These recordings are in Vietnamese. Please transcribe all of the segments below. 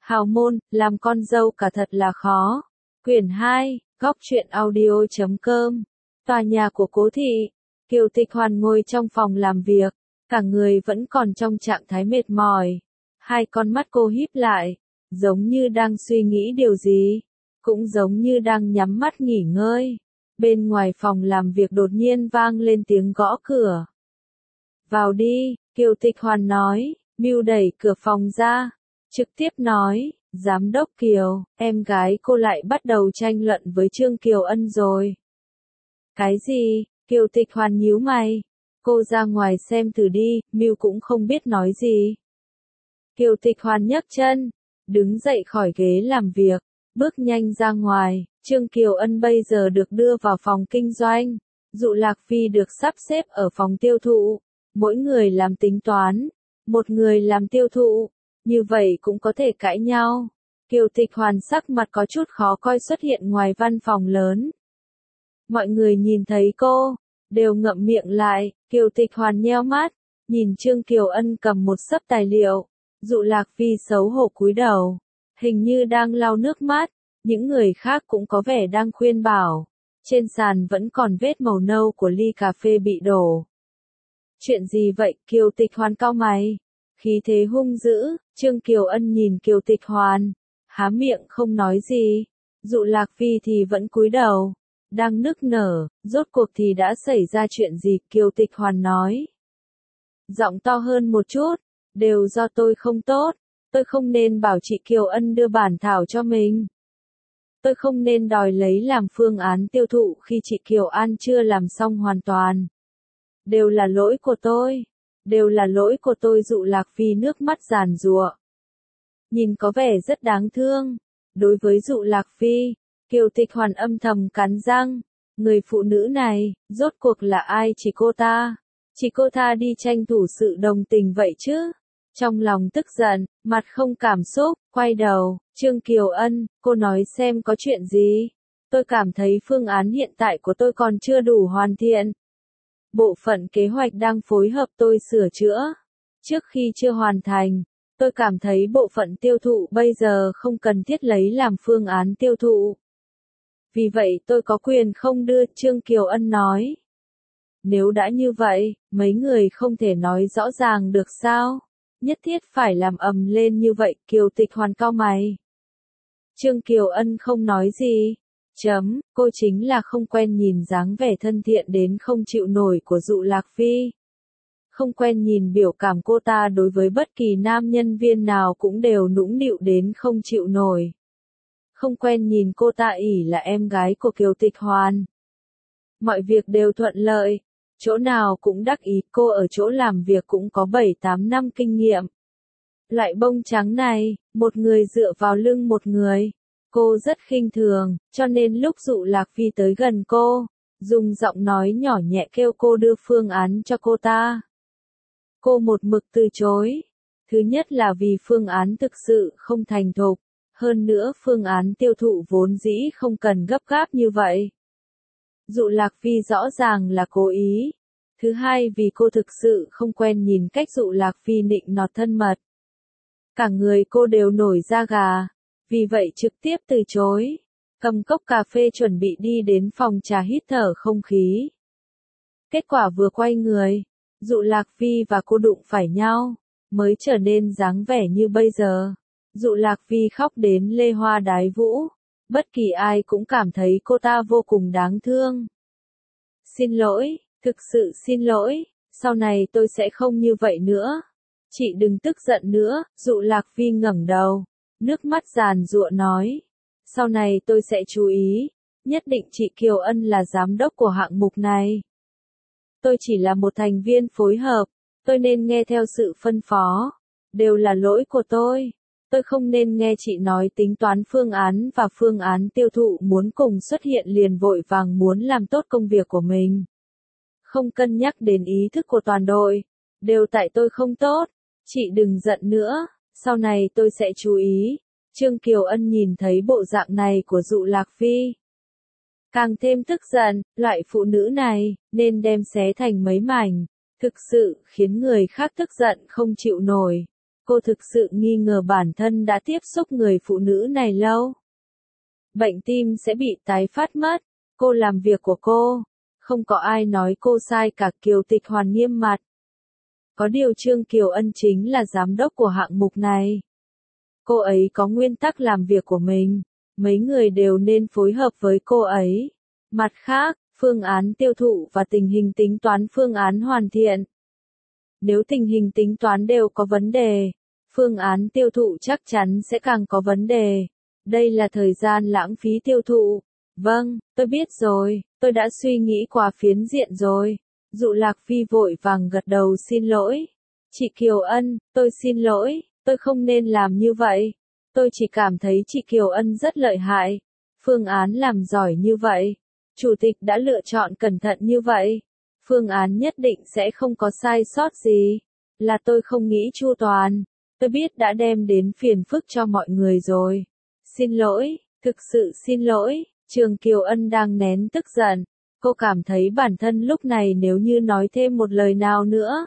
Hào môn, làm con dâu cả thật là khó. Quyển 2, góc truyện audio.com. Tòa nhà của Cố thị. Kiều Tịch Hoàn ngồi trong phòng làm việc, cả người vẫn còn trong trạng thái mệt mỏi. Hai con mắt cô híp lại, giống như đang suy nghĩ điều gì, cũng giống như đang nhắm mắt nghỉ ngơi. Bên ngoài phòng làm việc đột nhiên vang lên tiếng gõ cửa. Vào đi, Kiều Tịch Hoàn nói, Mưu đẩy cửa phòng ra, trực tiếp nói, Giám đốc Kiều, em gái cô lại bắt đầu tranh luận với Trương Kiều Ân rồi. Cái gì? Kiều Tịch Hoàn nhíu mày. Cô ra ngoài xem thử đi, Mưu cũng không biết nói gì. Kiều Tịch Hoàn nhấc chân, đứng dậy khỏi ghế làm việc, bước nhanh ra ngoài. Trương Kiều Ân bây giờ được đưa vào phòng kinh doanh, Dụ Lạc Phi được sắp xếp ở phòng tiêu thụ, mỗi người làm tính toán, một người làm tiêu thụ, như vậy cũng có thể cãi nhau. Kiều Tịch Hoàn sắc mặt có chút khó coi xuất hiện ngoài văn phòng lớn. Mọi người nhìn thấy cô, đều ngậm miệng lại. Kiều Tịch Hoàn nheo mắt, nhìn Trương Kiều Ân cầm một xấp tài liệu. Dụ Lạc Phi xấu hổ cúi đầu, hình như đang lau nước mắt. Những người khác cũng có vẻ đang khuyên bảo. Trên sàn vẫn còn vết màu nâu của ly cà phê bị đổ. Chuyện gì vậy? Kiều Tịch Hoàn cau mày, khí thế hung dữ. Trương Kiều Ân nhìn Kiều Tịch Hoàn, há miệng không nói gì. Dụ Lạc Phi thì vẫn cúi đầu, đang nức nở. Rốt cuộc thì đã xảy ra chuyện gì? Kiều Tịch Hoàn nói, giọng to hơn một chút, đều do tôi không tốt. Tôi không nên bảo chị Kiều Ân đưa bản thảo cho mình. Tôi không nên đòi lấy làm phương án tiêu thụ khi chị Kiều An chưa làm xong hoàn toàn. Đều là lỗi của tôi. Đều là lỗi của tôi. Dụ Lạc Phi nước mắt giàn giụa, nhìn có vẻ rất đáng thương. Đối với Dụ Lạc Phi, Kiều Tịch Hoàn âm thầm cắn răng. Người phụ nữ này, rốt cuộc là ai? Chỉ cô ta. Chỉ cô ta đi tranh thủ sự đồng tình vậy chứ? Trong lòng tức giận, mặt không cảm xúc, quay đầu. Trương Kiều Ân, cô nói xem có chuyện gì? Tôi cảm thấy phương án hiện tại của tôi còn chưa đủ hoàn thiện. Bộ phận kế hoạch đang phối hợp tôi sửa chữa. Trước khi chưa hoàn thành, tôi cảm thấy bộ phận tiêu thụ bây giờ không cần thiết lấy làm phương án tiêu thụ. Vì vậy tôi có quyền không đưa. Trương Kiều Ân nói. Nếu đã như vậy, mấy người không thể nói rõ ràng được sao? Nhất thiết phải làm ầm lên như vậy? Kiều Tịch Hoàn cau mày. Trương Kiều Ân không nói gì. Cô chính là không quen nhìn dáng vẻ thân thiện đến không chịu nổi của Dụ Lạc Phi. Không quen nhìn biểu cảm cô ta đối với bất kỳ nam nhân viên nào cũng đều nũng nịu đến không chịu nổi. Không quen nhìn cô ta ỷ là em gái của Kiều Tịch Hoàn. Mọi việc đều thuận lợi, chỗ nào cũng đắc ý. Cô ở chỗ làm việc cũng có 7-8 năm kinh nghiệm. Loại bông trắng này, một người dựa vào lưng một người. Cô rất khinh thường, cho nên lúc Dụ Lạc Phi tới gần cô, dùng giọng nói nhỏ nhẹ kêu cô đưa phương án cho cô ta. Cô một mực từ chối. Thứ nhất là vì phương án thực sự không thành thục, hơn nữa phương án tiêu thụ vốn dĩ không cần gấp gáp như vậy. Dụ Lạc Phi rõ ràng là cố ý. Thứ hai vì cô thực sự không quen nhìn cách Dụ Lạc Phi nịnh nọt thân mật. Cả người cô đều nổi da gà, vì vậy trực tiếp từ chối. Cầm cốc cà phê chuẩn bị đi đến phòng trà hít thở không khí. Kết quả vừa quay người, Dụ Lạc Phi và cô đụng phải nhau, mới trở nên dáng vẻ như bây giờ. Dụ Lạc Phi khóc đến lê hoa đái vũ, bất kỳ ai cũng cảm thấy cô ta vô cùng đáng thương. Xin lỗi, thực sự xin lỗi, sau này tôi sẽ không như vậy nữa. Chị đừng tức giận nữa. Dụ Lạc Phi ngẩng đầu, nước mắt giàn giụa nói. Sau này tôi sẽ chú ý, nhất định chị Kiều Ân là giám đốc của hạng mục này. Tôi chỉ là một thành viên phối hợp, tôi nên nghe theo sự phân phó. Đều là lỗi của tôi. Tôi không nên nghe chị nói tính toán phương án và phương án tiêu thụ muốn cùng xuất hiện liền vội vàng muốn làm tốt công việc của mình. Không cân nhắc đến ý thức của toàn đội. Đều tại tôi không tốt. Chị đừng giận nữa, sau này tôi sẽ chú ý. Trương Kiều Ân nhìn thấy bộ dạng này của Dụ Lạc Phi, càng thêm tức giận. Loại phụ nữ này, nên đem xé thành mấy mảnh. Thực sự, khiến người khác tức giận không chịu nổi. Cô thực sự nghi ngờ bản thân đã tiếp xúc người phụ nữ này lâu. Bệnh tim sẽ bị tái phát mất. Cô làm việc của cô. Không có ai nói cô sai cả, Kiều Tịch Hoàn nghiêm mặt. Có điều Trương Kiều Ân chính là giám đốc của hạng mục này. Cô ấy có nguyên tắc làm việc của mình. Mấy người đều nên phối hợp với cô ấy. Mặt khác, phương án tiêu thụ và tình hình tính toán phương án hoàn thiện. Nếu tình hình tính toán đều có vấn đề, phương án tiêu thụ chắc chắn sẽ càng có vấn đề. Đây là thời gian lãng phí tiêu thụ. Vâng, tôi biết rồi, tôi đã suy nghĩ qua phiến diện rồi. Dụ Lạc Phi vội vàng gật đầu xin lỗi. Chị Kiều Ân, tôi xin lỗi, tôi không nên làm như vậy. Tôi chỉ cảm thấy chị Kiều Ân rất lợi hại. Phương án làm giỏi như vậy. Chủ tịch đã lựa chọn cẩn thận như vậy. Phương án nhất định sẽ không có sai sót gì. Là tôi không nghĩ chu toàn. Tôi biết đã đem đến phiền phức cho mọi người rồi. Xin lỗi, thực sự xin lỗi. Trương Kiều Ân đang nén tức giận. Cô cảm thấy bản thân lúc này nếu như nói thêm một lời nào nữa,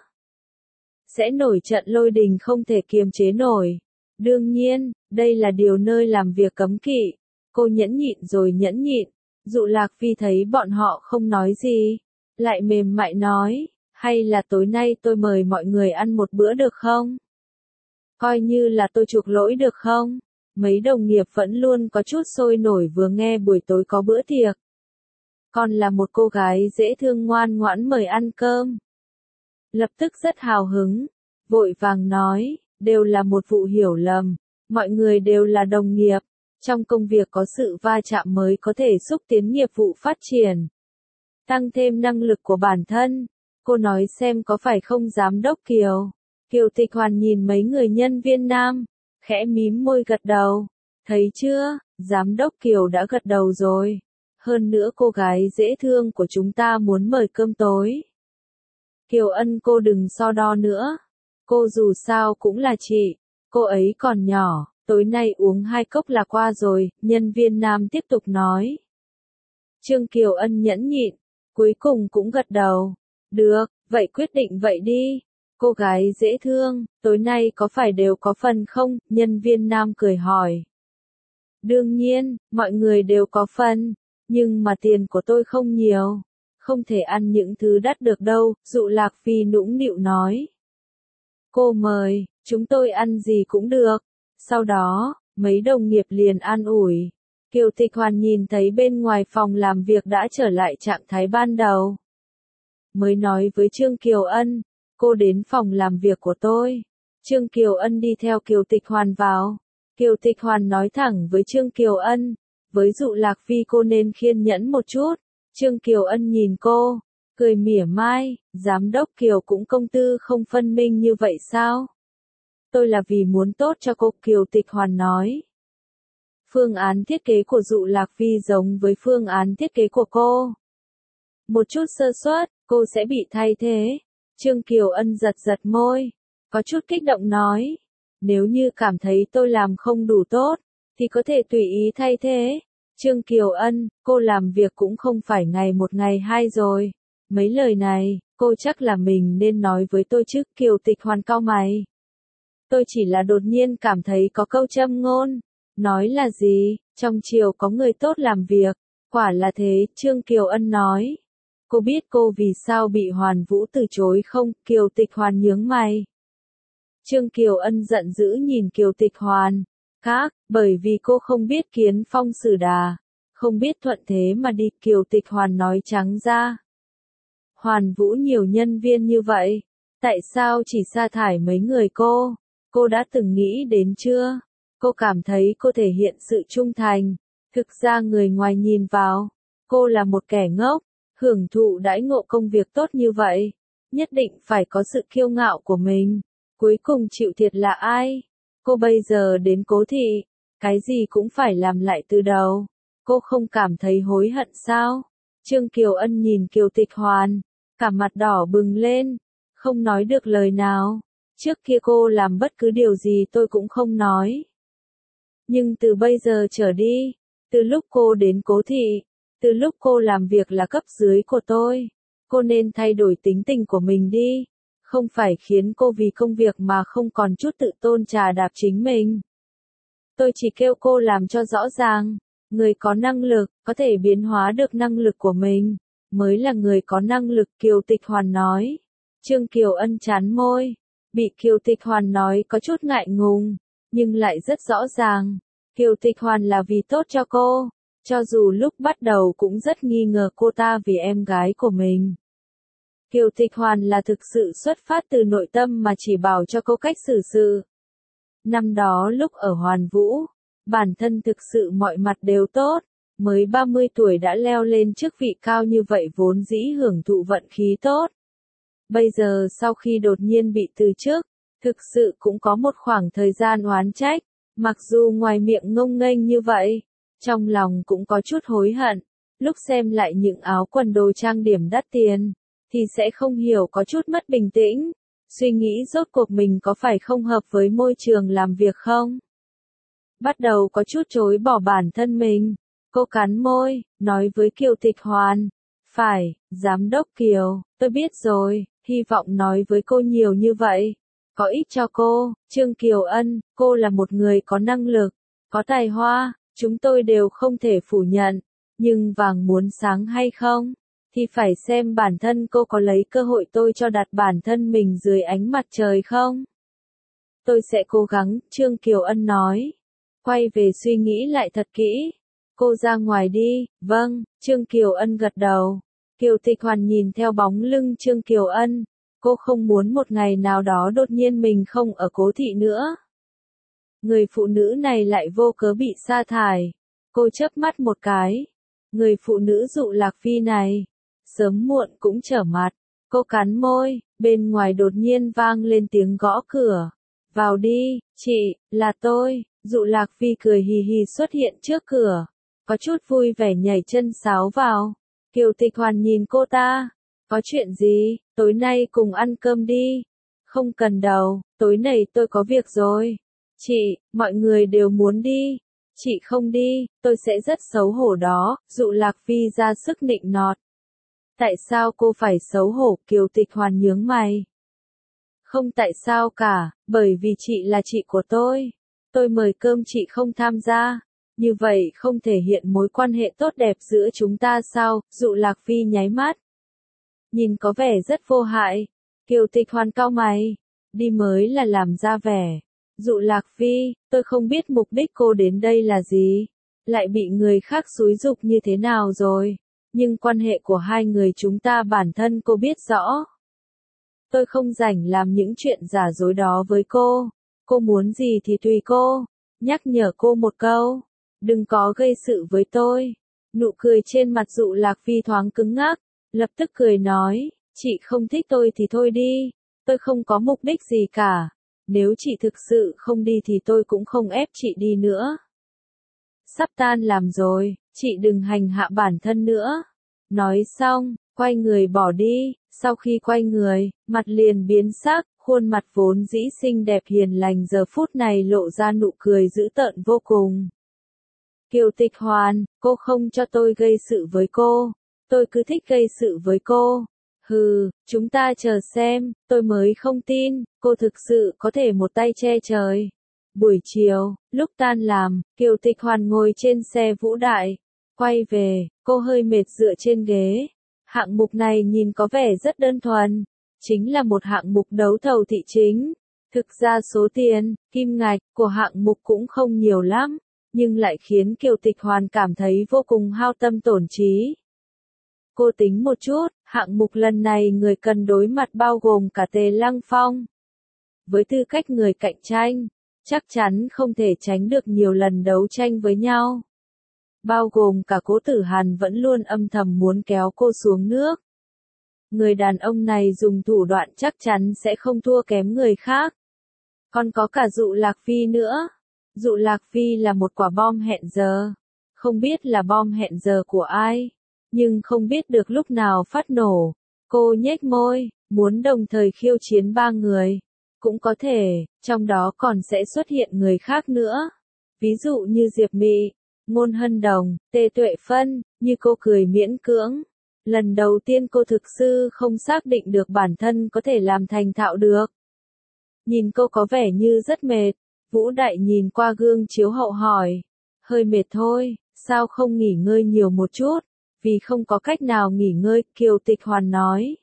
sẽ nổi trận lôi đình không thể kiềm chế nổi. Đương nhiên, đây là điều nơi làm việc cấm kỵ. Cô nhẫn nhịn rồi nhẫn nhịn. Dụ Lạc Phi thấy bọn họ không nói gì, lại mềm mại nói, hay là tối nay tôi mời mọi người ăn một bữa được không? Coi như là tôi chuộc lỗi được không? Mấy đồng nghiệp vẫn luôn có chút sôi nổi vừa nghe buổi tối có bữa tiệc. Còn là một cô gái dễ thương ngoan ngoãn mời ăn cơm. Lập tức rất hào hứng, vội vàng nói, đều là một vụ hiểu lầm, mọi người đều là đồng nghiệp. Trong công việc có sự va chạm mới có thể xúc tiến nghiệp vụ phát triển, tăng thêm năng lực của bản thân. Cô nói xem có phải không giám đốc Kiều? Kiều Tịch Hoàn nhìn mấy người nhân viên nam, khẽ mím môi gật đầu. Thấy chưa, giám đốc Kiều đã gật đầu rồi. Hơn nữa cô gái dễ thương của chúng ta muốn mời cơm tối. Kiều Ân cô đừng so đo nữa. Cô dù sao cũng là chị, cô ấy còn nhỏ. Tối nay uống 2 cốc là qua rồi, nhân viên nam tiếp tục nói. Trương Kiều Ân nhẫn nhịn, cuối cùng cũng gật đầu. Được, vậy quyết định vậy đi. Cô gái dễ thương, tối nay có phải đều có phần không? Nhân viên nam cười hỏi. Đương nhiên, mọi người đều có phần, nhưng mà tiền của tôi không nhiều. Không thể ăn những thứ đắt được đâu, Dụ Lạc Phi nũng nịu nói. Cô mời, chúng tôi ăn gì cũng được. Sau đó, mấy đồng nghiệp liền an ủi. Kiều Tịch Hoàn nhìn thấy bên ngoài phòng làm việc đã trở lại trạng thái ban đầu. Mới nói với Trương Kiều Ân, cô đến phòng làm việc của tôi. Trương Kiều Ân đi theo Kiều Tịch Hoàn vào. Kiều Tịch Hoàn nói thẳng với Trương Kiều Ân, với Dụ Lạc Phi cô nên khiên nhẫn một chút. Trương Kiều Ân nhìn cô, cười mỉa mai, giám đốc Kiều cũng công tư không phân minh như vậy sao? Tôi là vì muốn tốt cho cô, Kiều Tịch Hoàn nói. Phương án thiết kế của Dụ Lạc Phi giống với phương án thiết kế của cô. Một chút sơ suất, cô sẽ bị thay thế. Trương Kiều Ân giật giật môi, có chút kích động nói. Nếu như cảm thấy tôi làm không đủ tốt, thì có thể tùy ý thay thế. Trương Kiều Ân, cô làm việc cũng không phải ngày một ngày hai rồi. Mấy lời này, cô chắc là mình nên nói với tôi chứ, Kiều Tịch Hoàn cau mày. Tôi chỉ là đột nhiên cảm thấy có câu châm ngôn. Nói là gì? Trong chiều có người tốt làm việc. Quả là thế, Trương Kiều Ân nói. Cô biết cô vì sao bị Hoàn Vũ từ chối không? Kiều Tịch Hoàn nhướng mày. Trương Kiều Ân giận dữ nhìn Kiều Tịch Hoàn. Khác, bởi vì cô không biết kiến phong xử đà. Không biết thuận thế mà đi, Kiều Tịch Hoàn nói trắng ra. Hoàn Vũ nhiều nhân viên như vậy. Tại sao chỉ sa thải mấy người cô? Cô đã từng nghĩ đến chưa? Cô cảm thấy cô thể hiện sự trung thành. Thực ra người ngoài nhìn vào, cô là một kẻ ngốc, hưởng thụ đãi ngộ công việc tốt như vậy. Nhất định phải có sự kiêu ngạo của mình. Cuối cùng chịu thiệt là ai? Cô bây giờ đến Cố Thị, cái gì cũng phải làm lại từ đầu. Cô không cảm thấy hối hận sao? Trương Kiều Ân nhìn Kiều Tịch Hoàn, cả mặt đỏ bừng lên, không nói được lời nào. Trước kia cô làm bất cứ điều gì tôi cũng không nói. Nhưng từ bây giờ trở đi, từ lúc cô đến Cố Thị, từ lúc cô làm việc là cấp dưới của tôi, cô nên thay đổi tính tình của mình đi. không phải khiến cô vì công việc mà không còn chút tự tôn trà đạp chính mình. Tôi chỉ kêu cô làm cho rõ ràng, người có năng lực, có thể biến hóa được năng lực của mình, mới là người có năng lực, Kiều Tịch Hoàn nói. Trương Kiều Ân chán môi, bị Kiều Tịch Hoàn nói có chút ngại ngùng, nhưng lại rất rõ ràng, Kiều Tịch Hoàn là vì tốt cho cô, cho dù lúc bắt đầu cũng rất nghi ngờ cô ta vì em gái của mình. Kiều Tịch Hoàn là thực sự xuất phát từ nội tâm mà chỉ bảo cho cô cách xử sự. Năm đó lúc ở Hoàn Vũ, bản thân thực sự mọi mặt đều tốt, mới 30 tuổi đã leo lên chức vị cao như vậy vốn dĩ hưởng thụ vận khí tốt. Bây giờ sau khi đột nhiên bị từ chức, thực sự cũng có một khoảng thời gian oán trách, mặc dù ngoài miệng ngông nghênh như vậy, trong lòng cũng có chút hối hận, lúc xem lại những áo quần đồ trang điểm đắt tiền, thì sẽ không hiểu có chút mất bình tĩnh, suy nghĩ rốt cuộc mình có phải không hợp với môi trường làm việc không? Bắt đầu có chút chối bỏ bản thân mình, cô cắn môi, nói với Kiều Tịch Hoàn, phải, Giám đốc Kiều, tôi biết rồi, hy vọng nói với cô nhiều như vậy, có ích cho cô. Trương Kiều Ân, cô là một người có năng lực, có tài hoa, chúng tôi đều không thể phủ nhận, nhưng vàng muốn sáng hay không, thì phải xem bản thân cô có lấy cơ hội tôi cho đặt bản thân mình dưới ánh mặt trời không. Tôi sẽ cố gắng, Trương Kiều Ân nói. Quay về suy nghĩ lại thật kỹ. Cô ra ngoài đi, vâng, Trương Kiều Ân gật đầu. Kiều Tịch Hoàn nhìn theo bóng lưng Trương Kiều Ân. Cô không muốn một ngày nào đó đột nhiên mình không ở Cố Thị nữa. Người phụ nữ này lại vô cớ bị sa thải. Cô chớp mắt một cái. Người phụ nữ Dụ Lạc Phi này, sớm muộn cũng trở mặt. Cô cắn môi, bên ngoài đột nhiên vang lên tiếng gõ cửa. Vào đi, chị, là tôi. Dụ Lạc Phi cười hì hì xuất hiện trước cửa, có chút vui vẻ nhảy chân sáo vào. Kiều Tịch Hoàn nhìn cô ta, có chuyện gì, tối nay cùng ăn cơm đi. Không cần đâu, tối nay tôi có việc rồi. Chị, mọi người đều muốn đi. Chị không đi, tôi sẽ rất xấu hổ đó. Dụ Lạc Phi ra sức nịnh nọt. Tại sao cô phải xấu hổ? Kiều Tịch Hoàn nhướng mày. Không tại sao cả, bởi vì chị là chị của tôi. Tôi mời cơm chị không tham gia, như vậy không thể hiện mối quan hệ tốt đẹp giữa chúng ta sao? Dụ Lạc Phi nháy mắt, nhìn có vẻ rất vô hại. Kiều Tịch Hoàn cau mày, đi mới là làm ra vẻ. Dụ Lạc Phi, tôi không biết mục đích cô đến đây là gì, lại bị người khác xúi giục như thế nào rồi, nhưng quan hệ của hai người chúng ta bản thân cô biết rõ. Tôi không rảnh làm những chuyện giả dối đó với cô. Cô muốn gì thì tùy cô. Nhắc nhở cô một câu. Đừng có gây sự với tôi. Nụ cười trên mặt Dụ Lạc Phi thoáng cứng ngắc. Lập tức cười nói. Chị không thích tôi thì thôi đi. Tôi không có mục đích gì cả. Nếu chị thực sự không đi thì tôi cũng không ép chị đi nữa. Sắp tan làm rồi. Chị đừng hành hạ bản thân nữa. Nói xong, quay người bỏ đi. Sau khi quay người, mặt liền biến sắc, khuôn mặt vốn dĩ xinh đẹp hiền lành giờ phút này lộ ra nụ cười dữ tợn vô cùng. Kiều Tịch Hoàn, cô không cho tôi gây sự với cô, tôi cứ thích gây sự với cô. Hừ, chúng ta chờ xem, tôi mới không tin, cô thực sự có thể một tay che trời. Buổi chiều, lúc tan làm, Kiều Tịch Hoàn ngồi trên xe Vũ Đại, quay về, cô hơi mệt dựa trên ghế. Hạng mục này nhìn có vẻ rất đơn thuần, chính là một hạng mục đấu thầu thị chính. Thực ra số tiền, kim ngạch của hạng mục cũng không nhiều lắm, nhưng lại khiến Kiều Tịch Hoàn cảm thấy vô cùng hao tâm tổn trí. Cô tính một chút, hạng mục lần này người cần đối mặt bao gồm cả Tề Lăng Phong. Với tư cách người cạnh tranh, chắc chắn không thể tránh được nhiều lần đấu tranh với nhau. Bao gồm cả Cố Tử Hàn vẫn luôn âm thầm muốn kéo cô xuống nước. Người đàn ông này dùng thủ đoạn chắc chắn sẽ không thua kém người khác. Còn có cả Dụ Lạc Phi nữa. Dụ Lạc Phi là một quả bom hẹn giờ. Không biết là bom hẹn giờ của ai, nhưng không biết được lúc nào phát nổ. Cô nhếch môi, muốn đồng thời khiêu chiến 3 người. Cũng có thể, trong đó còn sẽ xuất hiện người khác nữa. Ví dụ như Diệp Mị, Ngôn Hân Đồng, Tề Tuệ Phân, như cô cười miễn cưỡng. Lần đầu tiên cô thực sự không xác định được bản thân có thể làm thành thạo được. Nhìn cô có vẻ như rất mệt, Vũ Đại nhìn qua gương chiếu hậu hỏi. Hơi mệt thôi, sao không nghỉ ngơi nhiều một chút? Vì không có cách nào nghỉ ngơi, Kiều Tịch Hoàn nói.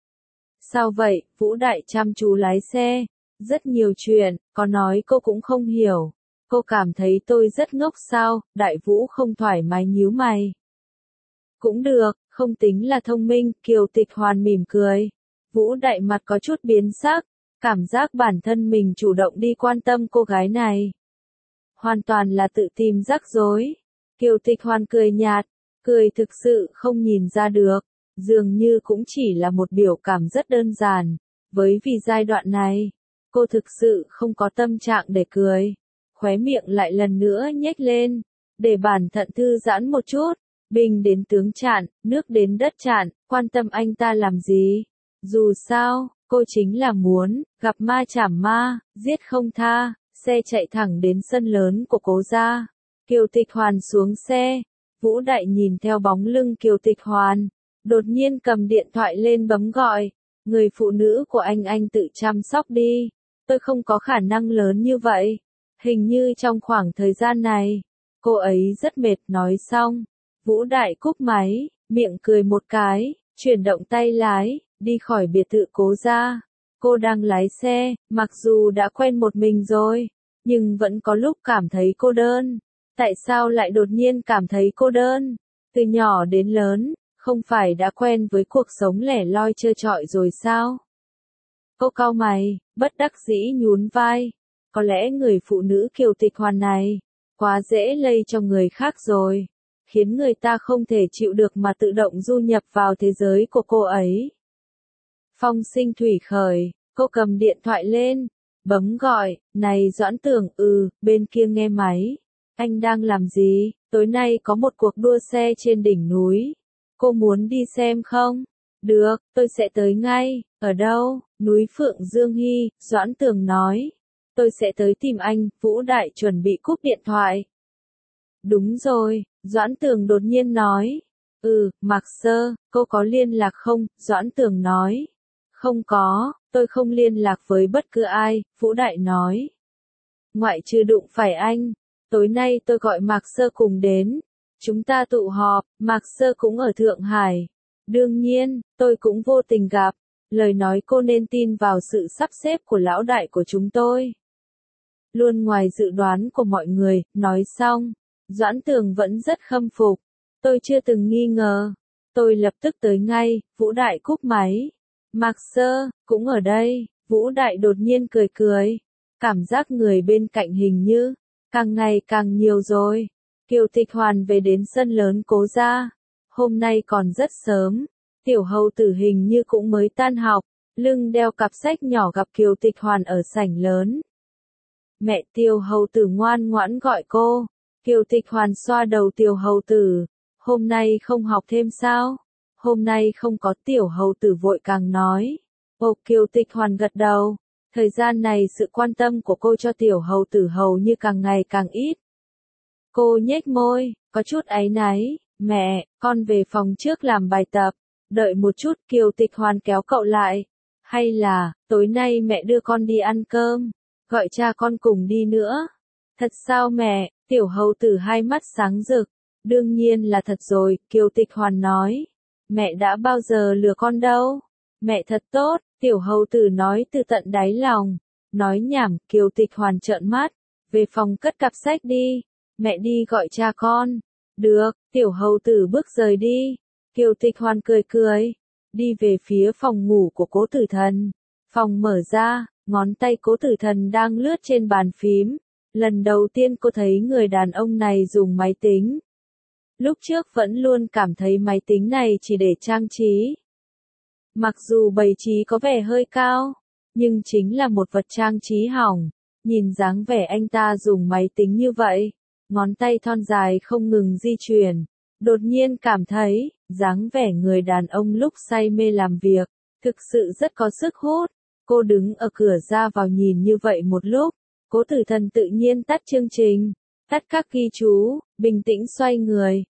Sao vậy? Vũ Đại chăm chú lái xe. Rất nhiều chuyện, có nói cô cũng không hiểu. Cô cảm thấy tôi rất ngốc sao? Đại Vũ không thoải mái nhíu mày. Cũng được, không tính là thông minh, Kiều Tịch Hoàn mỉm cười. Vũ Đại mặt có chút biến sắc, cảm giác bản thân mình chủ động đi quan tâm cô gái này. Hoàn toàn là tự tìm rắc rối. Kiều Tịch Hoàn cười nhạt, cười thực sự không nhìn ra được, dường như cũng chỉ là một biểu cảm rất đơn giản. Với vì giai đoạn này, cô thực sự không có tâm trạng để cười. Khóe miệng lại lần nữa nhếch lên, để bản thân thư giãn một chút. Binh đến tướng chạn, nước đến đất chạn, quan tâm anh ta làm gì? Dù sao, cô chính là muốn, gặp ma chảm ma, giết không tha. Xe chạy thẳng đến sân lớn của Cố gia. Kiều Tịch Hoàn xuống xe. Vũ Đại nhìn theo bóng lưng Kiều Tịch Hoàn. Đột nhiên cầm điện thoại lên bấm gọi. Người phụ nữ của anh tự chăm sóc đi. Tôi không có khả năng lớn như vậy. Hình như trong khoảng thời gian này, cô ấy rất mệt. Nói xong, Vũ Đại cúp máy, miệng cười một cái, chuyển động tay lái, đi khỏi biệt thự Cố gia. Cô đang lái xe, mặc dù đã quen một mình rồi, nhưng vẫn có lúc cảm thấy cô đơn. Tại sao lại đột nhiên cảm thấy cô đơn? Từ nhỏ đến lớn, không phải đã quen với cuộc sống lẻ loi trơ trọi rồi sao? Cô cau mày, bất đắc dĩ nhún vai. Có lẽ người phụ nữ Kiều Tịch Hoàn này, quá dễ lây cho người khác rồi, khiến người ta không thể chịu được mà tự động du nhập vào thế giới của cô ấy. Phong sinh thủy khởi, cô cầm điện thoại lên, bấm gọi, này Doãn Tường, bên kia nghe máy. Anh đang làm gì? Tối nay có một cuộc đua xe trên đỉnh núi. Cô muốn đi xem không? Được, tôi sẽ tới ngay. Ở đâu? Núi Phượng Dương Hy, Doãn Tường nói. Tôi sẽ tới tìm anh. Vũ Đại chuẩn bị cúp điện thoại. Đúng rồi, Doãn Tường đột nhiên nói. Mạc Sơ, cô có liên lạc không? Doãn Tường nói. Không có, tôi không liên lạc với bất cứ ai, Vũ Đại nói. Ngoại trừ đụng phải anh, tối nay tôi gọi Mạc Sơ cùng đến. Chúng ta tụ họp, Mạc Sơ cũng ở Thượng Hải. Đương nhiên, tôi cũng vô tình gặp. Lời nói cô nên tin vào sự sắp xếp của lão đại của chúng tôi. Luôn ngoài dự đoán của mọi người, nói xong, Doãn Tường vẫn rất khâm phục. Tôi chưa từng nghi ngờ. Tôi lập tức tới ngay, Vũ Đại cúp máy. Mạc Sơ, cũng ở đây, Vũ Đại đột nhiên cười cười. Cảm giác người bên cạnh hình như, càng ngày càng nhiều rồi. Kiều Tịch Hoàn về đến sân lớn Cố gia. Hôm nay còn rất sớm, tiểu hầu tử hình như cũng mới tan học, lưng đeo cặp sách nhỏ gặp Kiều Tịch Hoàn ở sảnh lớn. Mẹ tiểu hầu tử ngoan ngoãn gọi cô. Kiều Tịch Hoàn xoa đầu tiểu hầu tử. Hôm nay không học thêm sao? Hôm nay không có, tiểu hầu tử vội càng nói. Kiều Tịch Hoàn gật đầu. Thời gian này sự quan tâm của cô cho tiểu hầu tử hầu như càng ngày càng ít. Cô nhếch môi, có chút áy náy. Mẹ, con về phòng trước làm bài tập. Đợi một chút, Kiều Tịch Hoàn kéo cậu lại. Hay là, tối nay mẹ đưa con đi ăn cơm. Gọi cha con cùng đi nữa. Thật sao mẹ? Tiểu hầu tử hai mắt sáng rực. Đương nhiên là thật rồi, Kiều Tịch Hoàn nói. Mẹ đã bao giờ lừa con đâu. Mẹ thật tốt, tiểu hầu tử nói từ tận đáy lòng. Nói nhảm, Kiều Tịch Hoàn trợn mắt. Về phòng cất cặp sách đi. Mẹ đi gọi cha con. Được, tiểu hầu tử bước rời đi. Kiều Tịch Hoàn cười cười. Đi về phía phòng ngủ của Cố Tử Thần. Phòng mở ra, ngón tay Cố Tử Thần đang lướt trên bàn phím. Lần đầu tiên cô thấy người đàn ông này dùng máy tính. Lúc trước vẫn luôn cảm thấy máy tính này chỉ để trang trí. Mặc dù bày trí có vẻ hơi cao, nhưng chính là một vật trang trí hỏng. Nhìn dáng vẻ anh ta dùng máy tính như vậy, ngón tay thon dài không ngừng di chuyển. Đột nhiên cảm thấy, dáng vẻ người đàn ông lúc say mê làm việc, thực sự rất có sức hút. Cô đứng ở cửa ra vào nhìn như vậy một lúc, Cố Tử Thần tự nhiên tắt chương trình, tắt các ghi chú, bình tĩnh xoay người,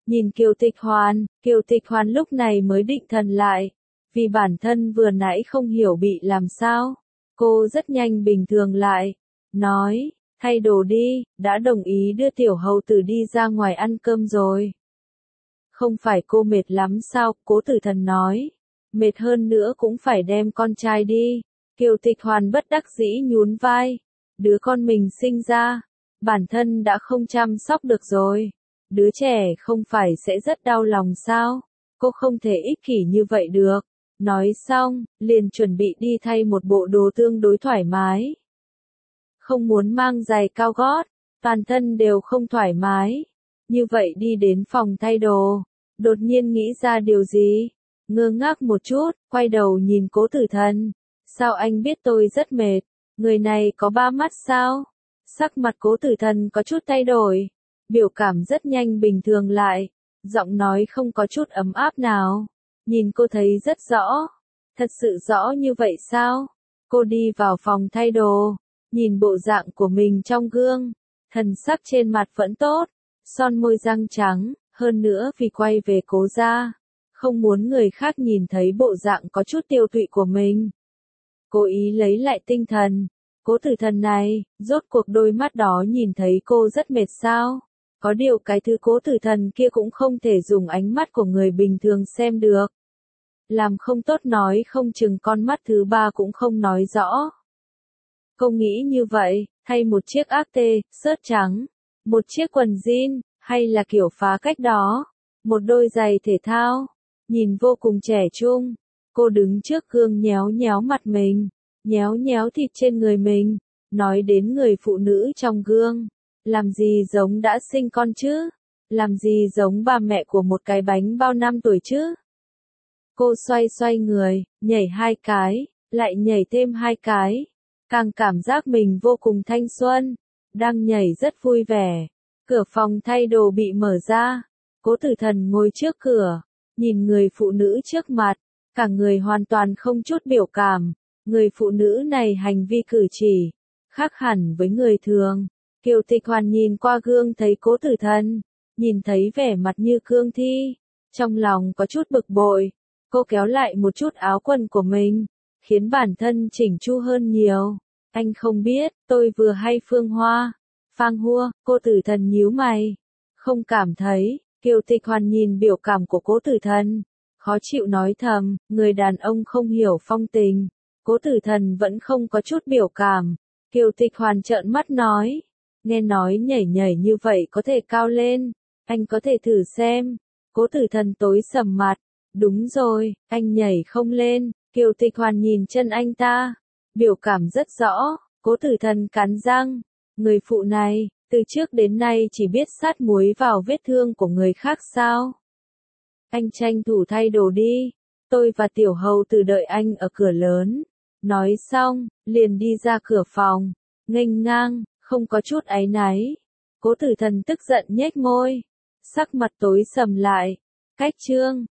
nhìn Kiều Tịch Hoàn lúc này mới định thần lại, vì bản thân vừa nãy không hiểu bị làm sao. Cô rất nhanh bình thường lại, nói, thay đồ đi, đã đồng ý đưa tiểu hầu tử đi ra ngoài ăn cơm rồi. Không phải cô mệt lắm sao, Cố Tử Thần nói. Mệt hơn nữa cũng phải đem con trai đi. Kiều Tịch Hoàn bất đắc dĩ nhún vai. Đứa con mình sinh ra, bản thân đã không chăm sóc được rồi. Đứa trẻ không phải sẽ rất đau lòng sao? Cô không thể ích kỷ như vậy được. Nói xong, liền chuẩn bị đi thay một bộ đồ tương đối thoải mái. Không muốn mang giày cao gót, toàn thân đều không thoải mái. Như vậy đi đến phòng thay đồ, đột nhiên nghĩ ra điều gì, ngơ ngác một chút, quay đầu nhìn Cố Tử Thần. Sao anh biết tôi rất mệt? Người này có ba mắt sao? Sắc mặt Cố Tử Thần có chút thay đổi, biểu cảm rất nhanh bình thường lại, giọng nói không có chút ấm áp nào. Nhìn cô thấy rất rõ. Thật sự rõ như vậy sao? Cô đi vào phòng thay đồ, nhìn bộ dạng của mình trong gương, thần sắc trên mặt vẫn tốt, son môi răng trắng, hơn nữa vì quay về Cố gia, không muốn người khác nhìn thấy bộ dạng có chút tiêu tụy của mình. Cố ý lấy lại tinh thần. Cố Tử Thần này, rốt cuộc đôi mắt đó nhìn thấy cô rất mệt sao? Có điều cái thứ Cố Tử Thần kia cũng không thể dùng ánh mắt của người bình thường xem được. Làm không tốt nói không chừng con mắt thứ ba cũng không nói rõ. Cô nghĩ như vậy, thay một chiếc ác tê, sớt trắng, một chiếc quần jean, hay là kiểu phá cách đó, một đôi giày thể thao, nhìn vô cùng trẻ trung. Cô đứng trước gương nhéo nhéo mặt mình, nhéo nhéo thịt trên người mình, nói đến người phụ nữ trong gương, làm gì giống đã sinh con chứ, làm gì giống bà mẹ của một cái bánh bao năm tuổi chứ. Cô xoay xoay người, nhảy 2 cái, lại nhảy thêm 2 cái, càng cảm giác mình vô cùng thanh xuân, đang nhảy rất vui vẻ. Cửa phòng thay đồ bị mở ra, Cố Tử Thần ngồi trước cửa, nhìn người phụ nữ trước mặt, cả người hoàn toàn không chút biểu cảm. Người phụ nữ này hành vi cử chỉ khác hẳn với người thường. Kiều Tịch Hoàn nhìn qua gương thấy Cố Tử Thần, nhìn thấy vẻ mặt như cương thi, trong lòng có chút bực bội. Cô kéo lại một chút áo quần của mình, khiến bản thân chỉnh chu hơn nhiều. Anh không biết, tôi vừa hay Phương Hoa, Phang Hua. Cố Tử Thần nhíu mày, không cảm thấy. Kiều Tịch Hoàn nhìn biểu cảm của Cố Tử Thần, khó chịu nói thầm, người đàn ông không hiểu phong tình. Cố Tử Thần vẫn không có chút biểu cảm. Kiều Tịch Hoàn trợn mắt nói, nghe nói nhảy nhảy như vậy có thể cao lên, anh có thể thử xem. Cố Tử Thần tối sầm mặt, đúng rồi, anh nhảy không lên. Kiều Tịch Hoàn nhìn chân anh ta, biểu cảm rất rõ. Cố Tử Thần cắn răng, người phụ này, từ trước đến nay chỉ biết sát muối vào vết thương của người khác sao. Anh tranh thủ thay đồ đi, tôi và tiểu hầu tử đợi anh ở cửa lớn. Nói xong, liền đi ra cửa phòng, nghênh ngang, không có chút áy náy. Cố Tử Thần tức giận nhếch môi, sắc mặt tối sầm lại. Cách chương